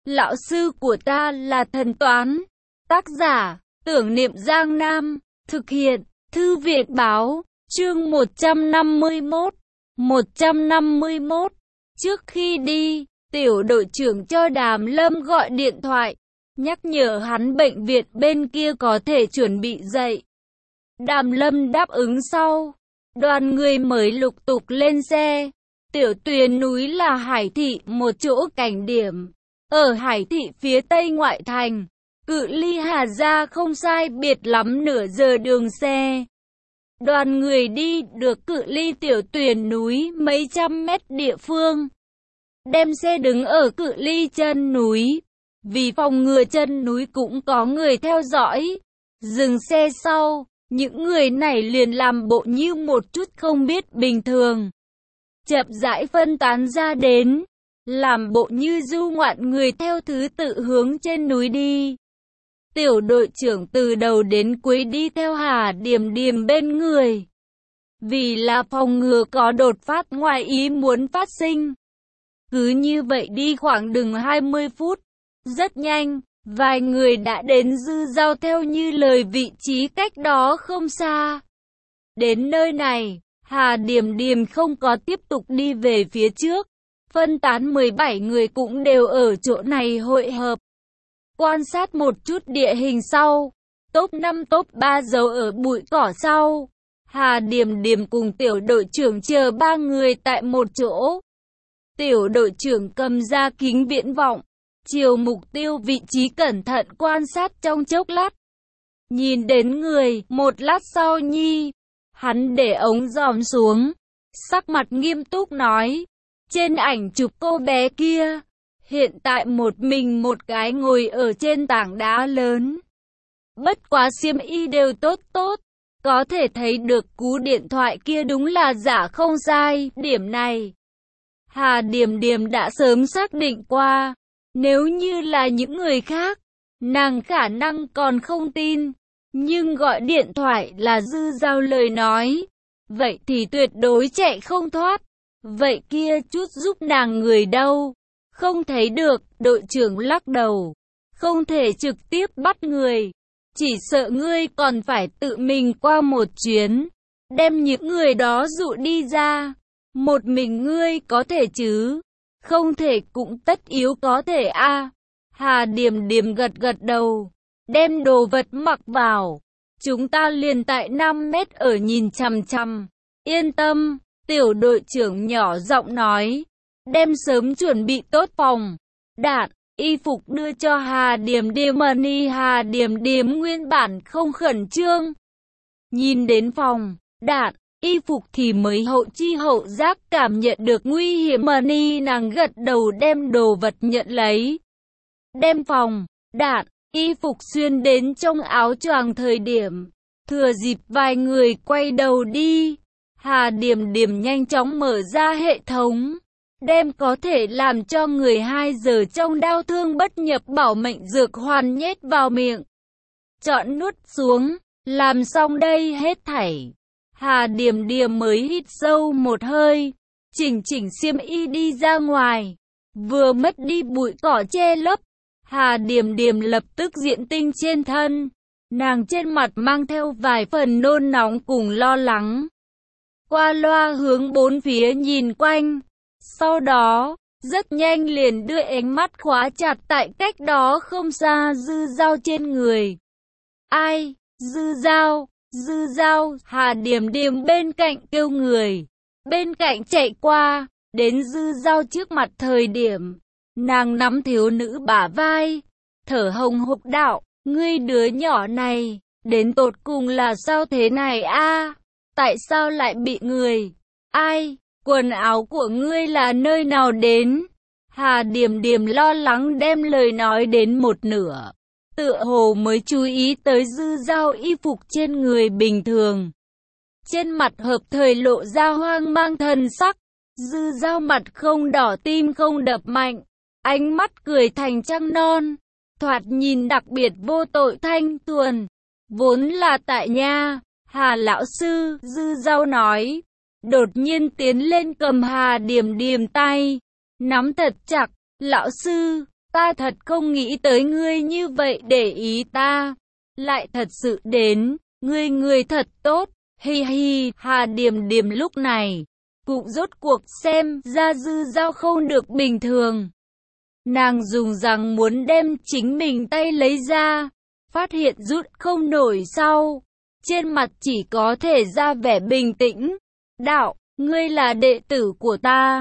Lão sư của ta là thần toán. Tác giả, Tưởng Niệm Giang Nam. Thực hiện, Thư viện báo. Chương 151. 151. Trước khi đi, tiểu đội trưởng cho Đàm Lâm gọi điện thoại, nhắc nhở hắn bệnh viện bên kia có thể chuẩn bị dậy. Đàm Lâm đáp ứng sau. Đoàn người mới lục tục lên xe. Tiểu Tuyền núi là Hải Thị, một chỗ cảnh điểm. Ở Hải Thị phía tây ngoại thành, cự ly Hà Gia không sai biệt lắm nửa giờ đường xe. Đoàn người đi được cự ly Tiểu Tuyền núi mấy trăm mét địa phương. Đem xe đứng ở cự ly chân núi, vì phòng ngừa chân núi cũng có người theo dõi. Dừng xe sau, những người này liền làm bộ như một chút không biết bình thường. Chậm rãi phân tán ra đến, làm bộ như du ngoạn người theo thứ tự hướng trên núi đi. Tiểu đội trưởng từ đầu đến cuối đi theo Hà Điềm Điềm bên người. Vì là phòng ngừa có đột phát ngoài ý muốn phát sinh. Cứ như vậy đi khoảng đường 20 phút. Rất nhanh, vài người đã đến Dư Giao theo như lời vị trí cách đó không xa. Đến nơi này, Hà Điềm Điềm không có tiếp tục đi về phía trước. Phân tán 17 người cũng đều ở chỗ này hội hợp. Quan sát một chút địa hình sau, top 5 top 3 giấu ở bụi cỏ sau. Hà Điềm Điềm cùng tiểu đội trưởng chờ ba người tại một chỗ. Tiểu đội trưởng cầm ra kính viễn vọng, chiều mục tiêu vị trí cẩn thận quan sát trong chốc lát. Nhìn đến người, một lát sau hắn để ống dòm xuống, sắc mặt nghiêm túc nói, trên ảnh chụp cô bé kia, hiện tại một mình một cái ngồi ở trên tảng đá lớn. Bất quá xiêm y đều tốt tốt, có thể thấy được cú điện thoại kia đúng là giả không sai. Điểm này, Hà Điềm Điềm đã sớm xác định qua. Nếu như là những người khác, nàng khả năng còn không tin. Nhưng gọi điện thoại là Dư Giao lời nói, vậy thì tuyệt đối chạy không thoát. Vậy kia chút giúp nàng người đâu? Không thấy được, đội trưởng lắc đầu. Không thể trực tiếp bắt người. Chỉ sợ ngươi còn phải tự mình qua một chuyến, đem những người đó dụ đi ra. Một mình ngươi có thể chứ? Không thể cũng tất yếu có thể a. Hà Điềm Điềm gật gật đầu. Đem đồ vật mặc vào. Chúng ta liền tại 5 mét ở nhìn chằm chằm. Yên tâm, tiểu đội trưởng nhỏ giọng nói. Đem sớm chuẩn bị tốt phòng đạn, y phục đưa cho Hà Điềm Điềm. Hà Điềm Điềm nguyên bản không khẩn trương. Nhìn đến phòng đạn, y phục thì mới hậu chi hậu giác cảm nhận được nguy hiểm. Nàng gật đầu đem đồ vật nhận lấy. Đem phòng đạn, y phục xuyên đến trong áo choàng thời điểm, thừa dịp vài người quay đầu đi, Hà Điềm Điềm nhanh chóng mở ra hệ thống, đem có thể làm cho người 2 giờ trong đau thương bất nhập bảo mệnh dược hoàn nhét vào miệng. Chọn nuốt xuống, làm xong đây hết thảy. Hà Điềm Điềm mới hít sâu một hơi, chỉnh xiêm y đi ra ngoài, vừa mất đi bụi cỏ che lấp. Hà Điềm Điềm lập tức diện tinh trên thân, nàng trên mặt mang theo vài phần nôn nóng cùng lo lắng. Qua loa hướng bốn phía nhìn quanh, sau đó, rất nhanh liền đưa ánh mắt khóa chặt tại cách đó không xa Dư Giao trên người. Ai? Dư Giao, Dư Giao, Hà Điềm Điềm bên cạnh kêu người, bên cạnh chạy qua, đến Dư Giao trước mặt thời điểm. Nàng nắm thiếu nữ bả vai, thở hồng hộc đạo, ngươi đứa nhỏ này, đến tột cùng là sao thế này a? Tại sao lại bị người? Ai? Quần áo của ngươi là nơi nào đến? Hà Điềm Điềm lo lắng đem lời nói đến một nửa, tựa hồ mới chú ý tới Dư Giao y phục trên người bình thường. Trên mặt hợp thời lộ ra hoang mang thần sắc, Dư Giao mặt không đỏ tim không đập mạnh. Ánh mắt cười thành trăng non, thoạt nhìn đặc biệt vô tội thanh thuần. Vốn là tại nhà, Hà lão sư, Dư Giao nói. Đột nhiên tiến lên cầm Hà Điềm Điềm tay, nắm thật chặt. Lão sư, Ta thật không nghĩ tới ngươi như vậy để ý ta. Lại thật sự đến, ngươi thật tốt. Hi hi, Hà Điềm Điềm lúc này cũng rốt cuộc xem ra Dư Dao không được bình thường. Nàng dùng rằng muốn đem chính mình tay lấy ra, phát hiện rút không nổi sau. Trên mặt chỉ có thể ra vẻ bình tĩnh. Đạo, ngươi là đệ tử của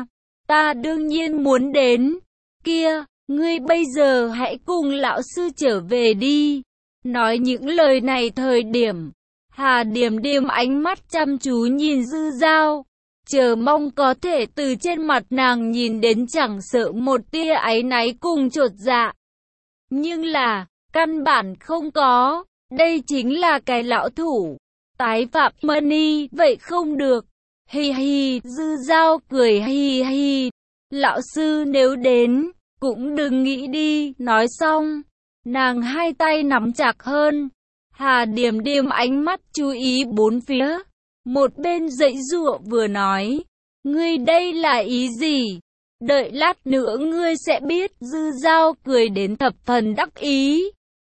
ta đương nhiên muốn đến. Kia, ngươi bây giờ hãy cùng lão sư trở về đi. Nói những lời này thời điểm, Hà Điềm Điềm ánh mắt chăm chú nhìn Dư Dao, chờ mong có thể từ trên mặt nàng nhìn đến chẳng sợ một tia áy náy cùng chột dạ. Nhưng là, căn bản không có, đây chính là cái lão thủ. Tái phạm Money, vậy không được. Hi hi, Dư Dao cười hi hi. Lão sư nếu đến, cũng đừng nghĩ đi. Nói xong, nàng hai tay nắm chặt hơn. Hà Điềm Điềm ánh mắt chú ý bốn phía. Một bên dãy giụa vừa nói, ngươi đây là ý gì? Đợi lát nữa ngươi sẽ biết. Dư Dao cười đến thập phần đắc ý.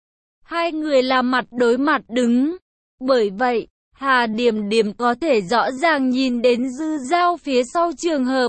Hai người là mặt đối mặt đứng. Bởi vậy, Hà Điềm Điềm có thể rõ ràng nhìn đến Dư Dao phía sau trường hợp.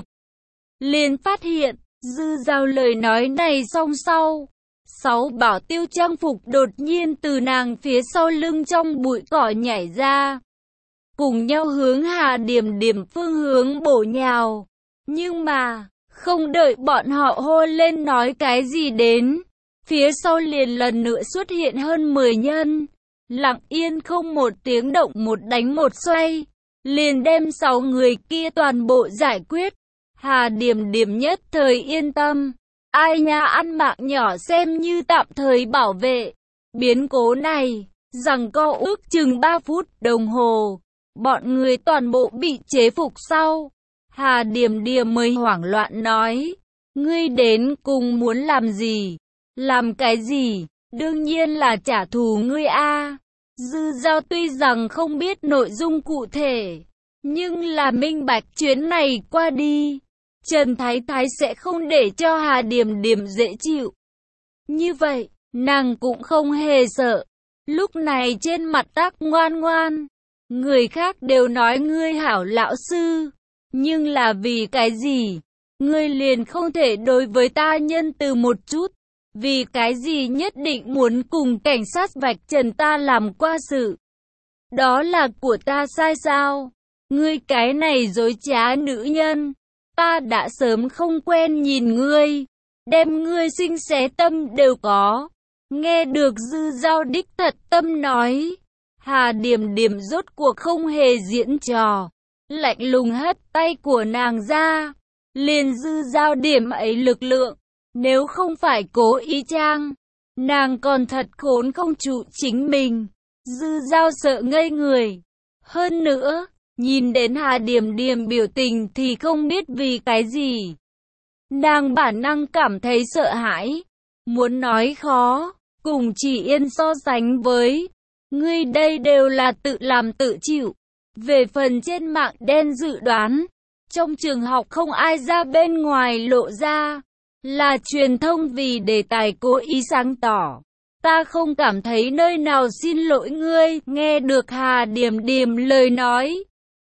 Liền phát hiện, Dư Dao lời nói này song sau. 6 bảo tiêu trang phục đột nhiên từ nàng phía sau lưng trong bụi cỏ nhảy ra. Cùng nhau hướng Hà Điềm Điềm phương hướng bổ nhào. Nhưng mà, không đợi bọn họ hô lên nói cái gì đến, phía sau liền lần nữa xuất hiện hơn 10 nhân. Lặng yên không một tiếng động, một đánh một xoay, liền đem 6 người kia toàn bộ giải quyết. Hà Điềm Điềm nhất thời yên tâm. Ai nha, ăn mạng nhỏ xem như tạm thời bảo vệ. Biến cố này, giằng co ước chừng 3 phút đồng hồ. Bọn người toàn bộ bị chế phục sau. Hà Điềm Điềm mới hoảng loạn nói, ngươi đến cùng muốn làm gì? Làm cái gì? Đương nhiên là trả thù ngươi a. Dư Dao tuy rằng không biết nội dung cụ thể, nhưng là minh bạch chuyến này qua đi, Trần Thái Thái sẽ không để cho Hà Điềm Điềm dễ chịu. Như vậy, nàng cũng không hề sợ. Lúc này trên mặt tác ngoan ngoan. Người khác đều nói ngươi hảo lão sư, nhưng là vì cái gì? Ngươi liền không thể đối với ta nhân từ một chút? Vì cái gì nhất định muốn cùng cảnh sát vạch trần ta làm qua sự? Đó là của ta sai sao? Ngươi cái này dối trá nữ nhân, ta đã sớm không quen nhìn ngươi, đem ngươi sinh xé tâm đều có. Nghe được Dư Dao đích thật tâm nói, Hà Điềm Điềm rốt cuộc không hề diễn trò, lạnh lùng hất tay của nàng ra. Liền Dư Dao điểm ấy lực lượng, nếu không phải cố ý trang, nàng còn thật khốn không trụ chính mình. Dư Dao sợ ngây người. Hơn nữa, nhìn đến Hà Điềm Điềm biểu tình thì không biết vì cái gì, nàng bản năng cảm thấy sợ hãi. Muốn nói khó, cùng Chỉ Yên so sánh với, ngươi đây đều là tự làm tự chịu. Về phần trên mạng đen dự đoán, trong trường học không ai ra bên ngoài lộ ra, là truyền thông vì đề tài cố ý sáng tỏ. Ta không cảm thấy nơi nào xin lỗi ngươi. Nghe được Hà Điềm Điềm lời nói,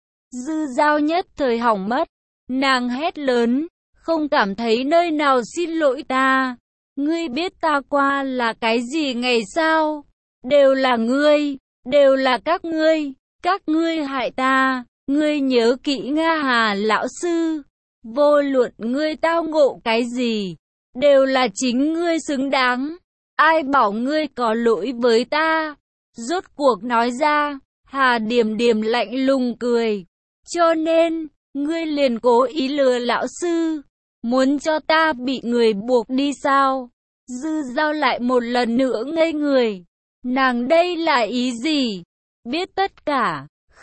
Dư Dao nhất thời hỏng mất. Nàng hét lớn, không cảm thấy nơi nào xin lỗi ta. Ngươi biết ta qua là cái gì ngày sao? Đều là ngươi, đều là các ngươi hại ta. Ngươi nhớ kỹ Nga Hà lão sư, vô luận ngươi tao ngộ cái gì, đều là chính ngươi xứng đáng. Ai bảo ngươi có lỗi với ta? Rốt cuộc nói ra. Hà Điềm Điềm lạnh lùng cười. Cho nên, ngươi liền cố ý lừa lão sư, muốn cho ta bị người buộc đi sao? Dư Dao lại một lần nữa ngây người. Nàng đây là ý gì? Biết tất cả?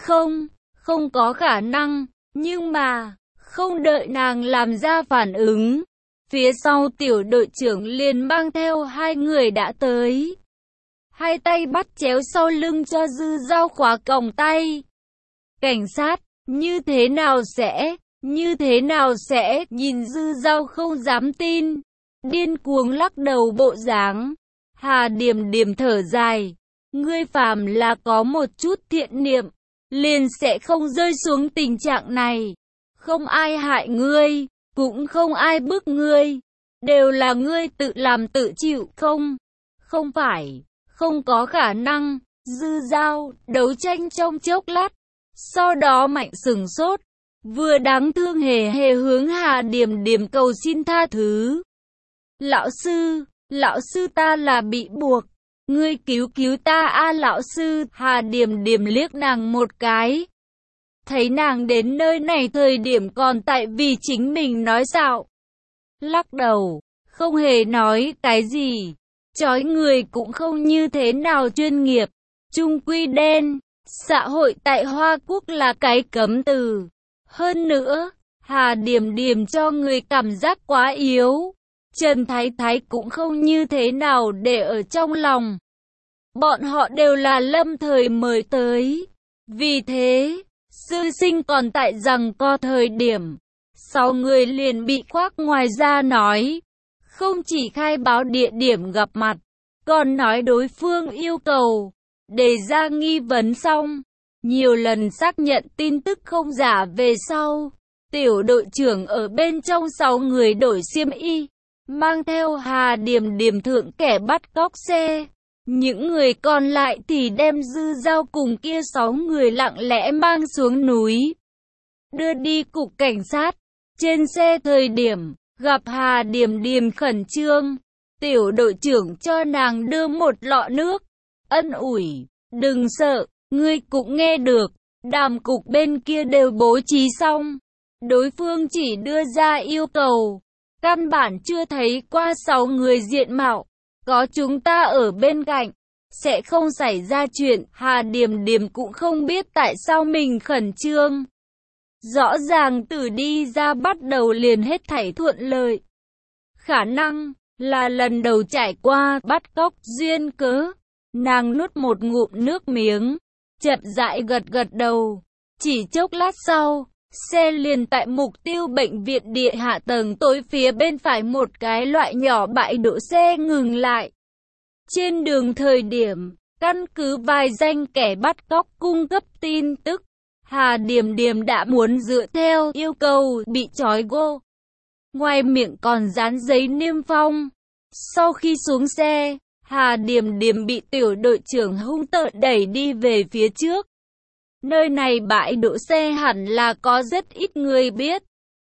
Không có khả năng. Nhưng mà, không đợi nàng làm ra phản ứng, phía sau tiểu đội trưởng liền mang theo 2 người đã tới. 2 tay bắt chéo sau lưng cho Dư Dao khóa còng tay. Cảnh sát, như thế nào sẽ, nhìn Dư Dao không dám tin. điên cuồng lắc đầu bộ dáng. Hà Điềm Điềm thở dài, ngươi phàm là có một chút thiện niệm, liền sẽ không rơi xuống tình trạng này. Không ai hại ngươi, cũng không ai bức ngươi, đều là ngươi tự làm tự chịu. Không phải, không có khả năng. Dư Dao đấu tranh trong chốc lát, sau đó mạnh sửng sốt, vừa đáng thương hề hề hướng Hà Điềm Điềm cầu xin tha thứ. Lão sư ta là bị buộc, ngươi cứu cứu ta a lão sư. Hà Điềm Điềm liếc nàng một cái, thấy nàng đến nơi này thời điểm còn tại vì chính mình nói dạo, lắc đầu, không hề nói cái gì. Chói người cũng không như thế nào chuyên nghiệp, chung quy đen, xã hội tại Hoa Quốc là cái cấm từ. Hơn nữa, Hà Điềm Điềm cho người cảm giác quá yếu. Trần Thái Thái cũng không như thế nào để ở trong lòng. Bọn họ đều là lâm thời mời tới. Vì thế, sư sinh còn tại giằng co thời điểm, 6 người liền bị khoác ngoài ra nói. Không chỉ khai báo địa điểm gặp mặt, còn nói đối phương yêu cầu, đề ra nghi vấn xong. Nhiều lần xác nhận tin tức không giả về sau, tiểu đội trưởng ở bên trong 6 người đổi xiêm y, mang theo Hà Điềm Điềm thượng kẻ bắt cóc xe. Những người còn lại thì đem Dư Dao cùng kia 6 người lặng lẽ mang xuống núi, đưa đi cục cảnh sát. Trên xe thời điểm, gặp Hà Điềm Điềm khẩn trương, tiểu đội trưởng cho nàng đưa một lọ nước, ân ủi, đừng sợ, ngươi cũng nghe được, đàm cục bên kia đều bố trí xong. Đối phương chỉ đưa ra yêu cầu, căn bản chưa thấy qua 6 người diện mạo, có chúng ta ở bên cạnh, sẽ không xảy ra chuyện. Hà Điềm Điềm cũng không biết tại sao mình khẩn trương. Rõ ràng từ đi ra bắt đầu liền hết thảy thuận lợi. Khả năng là lần đầu trải qua bắt cóc duyên cớ. Nàng nuốt một ngụm nước miếng, chậm rãi gật gật đầu. Chỉ chốc lát sau, xe liền tại mục tiêu bệnh viện địa hạ tầng tối phía bên phải một cái loại nhỏ bãi đỗ xe ngừng lại. Trên đường thời điểm, căn cứ vài danh kẻ bắt cóc cung cấp tin tức, Hà Điềm Điềm đã muốn dựa theo yêu cầu bị trói gô. Ngoài miệng còn dán giấy niêm phong. Sau khi xuống xe, Hà Điềm Điềm bị tiểu đội trưởng hung tợn đẩy đi về phía trước. Nơi này bãi đỗ xe hẳn là có rất ít người biết.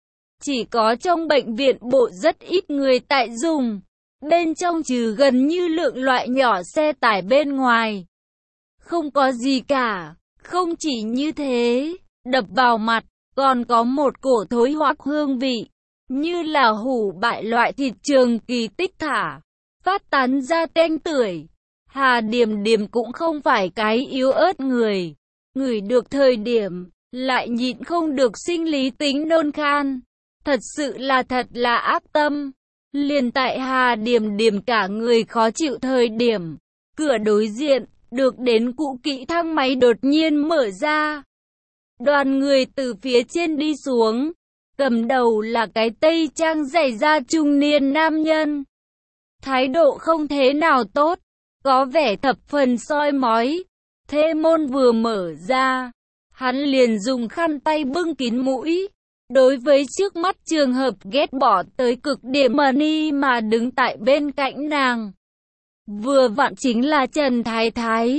Chỉ có trong bệnh viện bộ rất ít người tại dùng. Bên trong trừ gần như lượng loại nhỏ xe tải bên ngoài, không có gì cả. Không chỉ như thế, đập vào mặt, còn có một cổ thối hoắc hương vị, như là hủ bại loại thịt trường kỳ tích thả, phát tán ra tanh tưởi. Hà Điềm Điềm cũng không phải cái yếu ớt người, ngửi được thời điểm, lại nhịn không được sinh lý tính nôn khan. Thật sự là ác tâm. Liền tại Hà Điềm Điềm cả người khó chịu thời điểm, cửa đối diện, được đến cũ kỹ thang máy đột nhiên mở ra. Đoàn người từ phía trên đi xuống, cầm đầu là cái tây trang dày da trung niên nam nhân. Thái độ không thế nào tốt, có vẻ thập phần soi mói. Thê môn vừa mở ra, hắn liền dùng khăn tay bưng kín mũi. Đối với trước mắt trường hợp ghét bỏ tới cực điểm Mani mà đứng tại bên cạnh nàng, vừa vặn chính là Trần Thái Thái.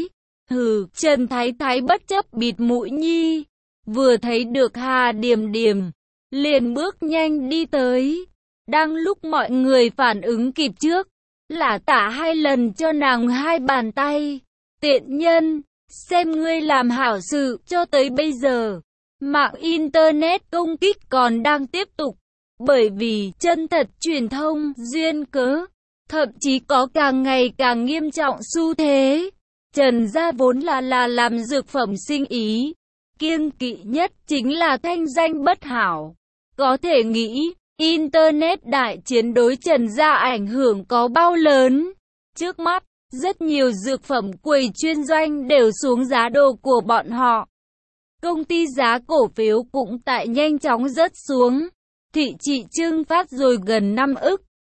Trần Thái Thái bất chấp bịt mũi nhi, vừa thấy được Hà Điềm Điềm, liền bước nhanh đi tới. Đang lúc mọi người phản ứng kịp trước, lả tả 2 lần cho nàng 2 bàn tay. Tiện nhân, xem ngươi làm hảo sự. Cho tới bây giờ, mạng Internet công kích còn đang tiếp tục, bởi vì chân thật truyền thông duyên cớ, thậm chí có càng ngày càng nghiêm trọng xu thế. Trần gia vốn là làm dược phẩm sinh ý, kiêng kỵ nhất chính là thanh danh bất hảo. Có thể nghĩ, Internet đại chiến đối Trần gia ảnh hưởng có bao lớn. Trước mắt, rất nhiều dược phẩm quầy chuyên doanh đều xuống giá đồ của bọn họ. Công ty giá cổ phiếu cũng tại nhanh chóng rớt xuống. Thị trị trưng phát rồi gần 5 ức.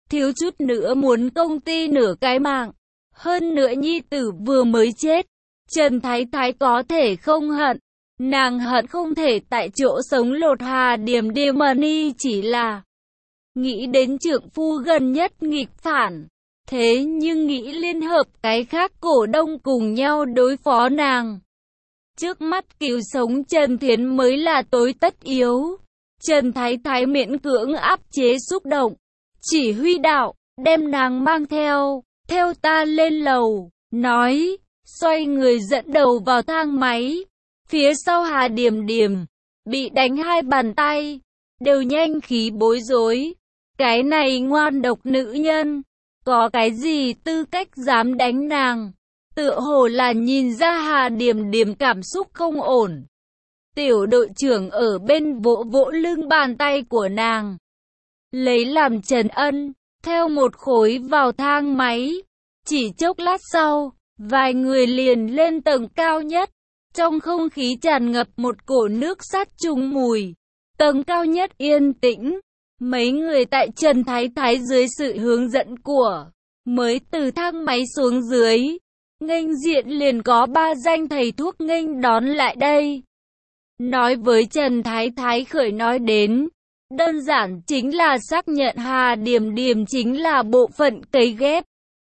thiếu chút nữa muốn công ty nửa cái mạng. Hơn nữa nhi tử vừa mới chết, Trần Thái Thái có thể không hận. Nàng hận không thể tại chỗ sống lột Hà Điềm Điềm đi, chỉ là nghĩ đến trượng phu gần nhất nghịch phản. Thế nhưng nghĩ liên hợp cái khác cổ đông cùng nhau đối phó nàng. Trước mắt cứu sống Trần Thiến mới là tối tất yếu. Trần Thái Thái miễn cưỡng áp chế xúc động. Chỉ huy đạo, đem nàng mang theo ta lên lầu, nói, xoay người dẫn đầu vào thang máy. Phía sau Hà Điềm Điềm, bị đánh 2 bàn tay, đều nhanh khí bối rối. Cái này ngoan độc nữ nhân, có cái gì tư cách dám đánh nàng? Tựa hồ là nhìn ra Hà Điềm Điềm cảm xúc không ổn. Tiểu đội trưởng ở bên vỗ vỗ lưng bàn tay của nàng, lấy làm trấn ân, theo một khối vào thang máy. Chỉ chốc lát sau, vài người liền lên tầng cao nhất. Trong không khí tràn ngập một cổ nước sát trùng mùi. Tầng cao nhất yên tĩnh. Mấy người tại Trần Thái Thái dưới sự hướng dẫn của mới từ thang máy xuống dưới. Nghênh diện liền có 3 danh thầy thuốc nghênh đón lại đây. Nói với Trần Thái Thái khởi nói đến, đơn giản chính là xác nhận Hà Điềm Điềm chính là bộ phận cấy ghép.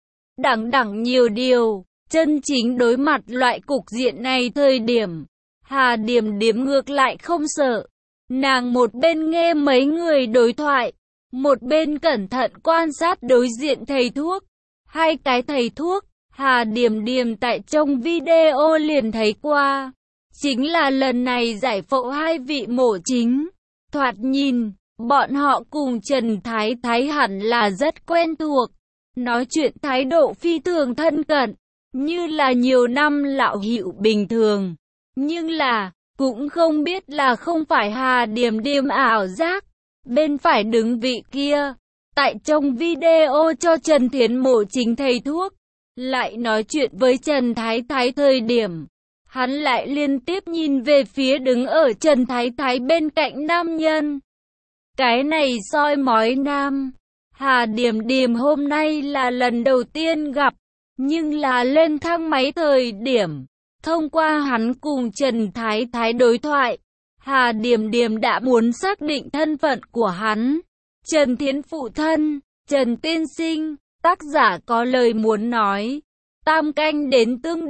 Đẳng nhiều điều, chân chính đối mặt loại cục diện này thời điểm, Hà Điềm Điềm ngược lại không sợ. Nàng một bên nghe mấy người đối thoại, một bên cẩn thận quan sát đối diện thầy thuốc. 2 cái thầy thuốc, Hà Điềm Điềm tại trong video liền thấy qua. Chính là lần này giải phẫu 2 vị mổ chính. Thoạt nhìn, bọn họ cùng Trần Thái Thái hẳn là rất quen thuộc. Nói chuyện thái độ phi thường thân cận, như là nhiều năm lão hữu bình thường. Nhưng là, cũng không biết là không phải Hà Điềm Điềm ảo giác. Bên phải đứng vị kia, tại trong video cho Trần Thiến mổ chính thầy thuốc, lại nói chuyện với Trần Thái Thái thời điểm. Hắn lại liên tiếp nhìn về phía đứng ở Trần Thái Thái bên cạnh nam nhân. Cái này soi mói nam. Hà Điềm Điềm hôm nay là lần đầu tiên gặp, nhưng là lên thang máy thời điểm. Thông qua hắn cùng Trần Thái Thái đối thoại, Hà Điềm Điềm đã muốn xác định thân phận của hắn. Trần Thiến phụ thân, Trần tiên sinh, tác giả có lời muốn nói. Tam canh đến tương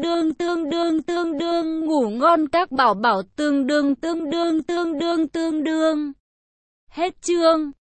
đương, ngủ ngon các bảo bảo tương đương. Hết chương.